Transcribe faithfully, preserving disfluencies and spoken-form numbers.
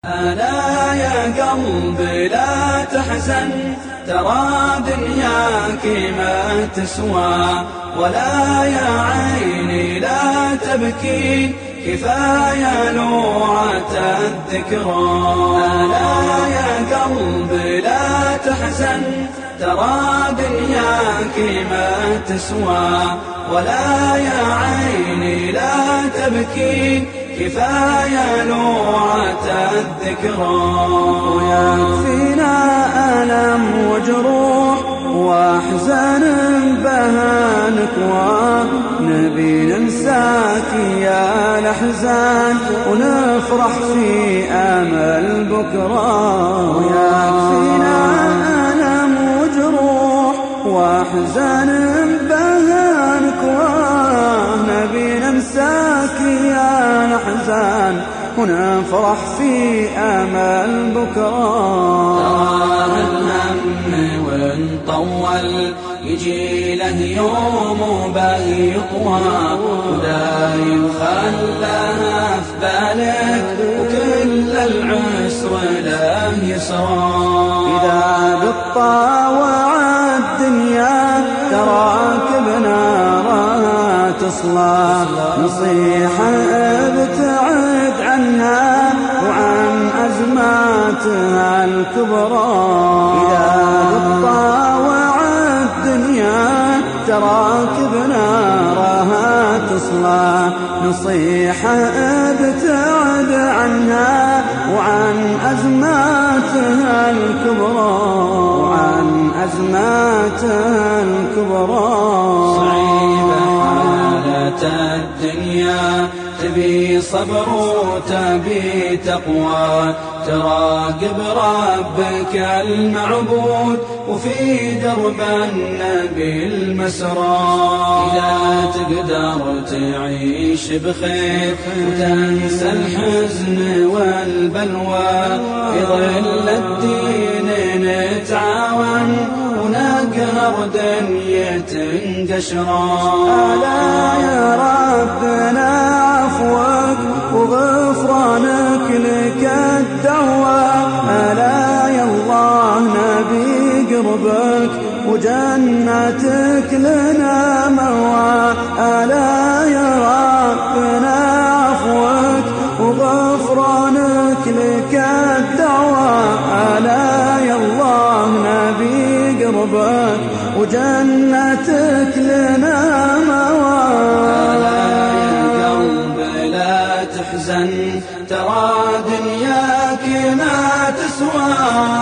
ألا يا قلبي لا تحزن، ترى دنياك ما تسوى، ولا يا عيني لا تبكي، كفاية لوعة الذكرى. ألا يا قلبي لا تحزن، ترى دنياك ما تسوى، ولا يا عيني لا تبكي، كفاية لوعة الذكرى. ويكفينا ألم وجروح وأحزان بها نكوى، نبي ننساك يا الأحزان ونفرح في أمل بكرة. ويكفينا ألم وجروح وأحزان بها نكوى، نبي ننساك يا الأحزان ونفرح في أمل بكرة. ترى الهم وإن طول يجي له يوم باقي يطوى، ودايم خلاها في بالك وكل العسر له يسرى. إذا بتطاوع الدنيا تراك بنارها تصلى، نصيحة ابتعد عنها وعن أزماتها الكبرى. إذا بتطاوع الدنيا تراك بنارها تصلى، نصيحة ابتعد عنها وعن أزماتها الكبرى، وعن أزماتها الكبرى. صعيبة حالة الدنيا، تبي صبر وتبي تقوى، تراقب ربك المعبود وفي درب النبي المسرى. إذا تقدر تعيش بخير وتنسى الحزن والبلوى، في ظل الدين نتعاون ونقهر دنية قشرا. ألا يا ربنا عفوك وغفرانك لك الدعوى، ألا يا الله نبي قربك وجنتك لنا موى. ألا يا ربنا عفوك وغفرانك لك الدعوى، ألا يا الله نبي قربك وجنتك لنا موى. تحزن، ترى دنياك ما تسوى،